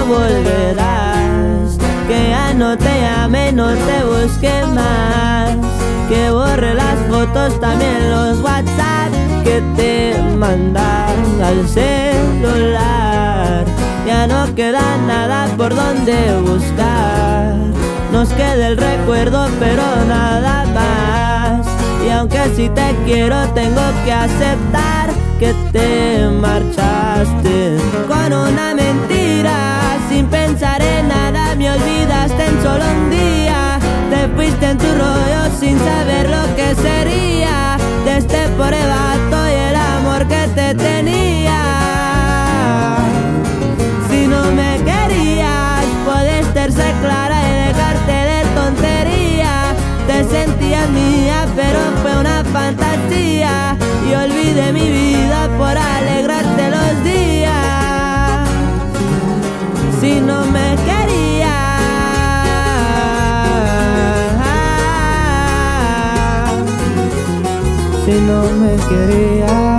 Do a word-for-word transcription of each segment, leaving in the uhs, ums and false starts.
no volverás, que ya no te llame, no te busque más, que borre las fotos, también los WhatsApp que te mandan al celular. Ya no queda nada por donde buscar, nos queda el recuerdo pero nada más. Y aunque si te quiero tengo que aceptar que te marchaste con una mentira, sin pensar en nada me olvidaste en solo un día. Te fuiste en tu rollo sin saber lo que sería de este pobre vato y el amor que te tenía. Si no me querías, puedes ser clara y dejarte de tontería. Te sentías mía, pero fue una fantasía, y olvidé mi vida por alegrarte los días. Si no me querías, si no me querías,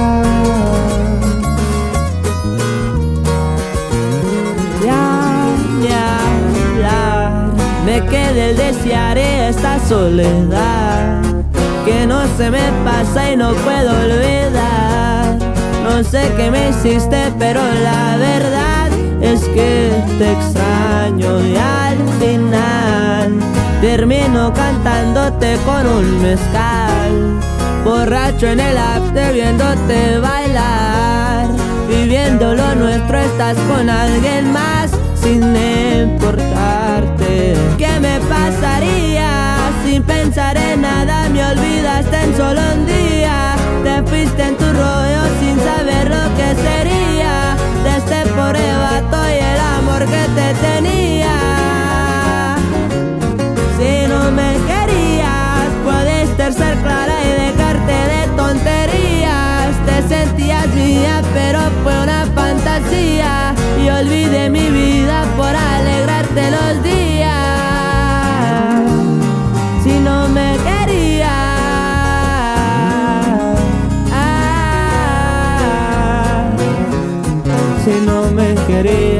me quedé el desearé esta soledad, que no se me pasa y no puedo olvidar. No sé qué me hiciste, pero la verdad es que te extraño y al final termino cantándote con un mezcal, borracho en el after viéndote bailar. Viviendo lo nuestro estás con alguien más sin importarte. ¿Qué me pasaría? Sin pensar en nada me olvidaste en solo un día. Te fuiste en tu rollo sin saber lo que sería de este pobre vato y el amor que te tenía. Si no me querías, puedes ser clara y dejarte de tonterías. Te sentías mía, pero fue una fantasía, y olvidé mi vida por alegrarte los días. Si no me querías, ah, si no me querías.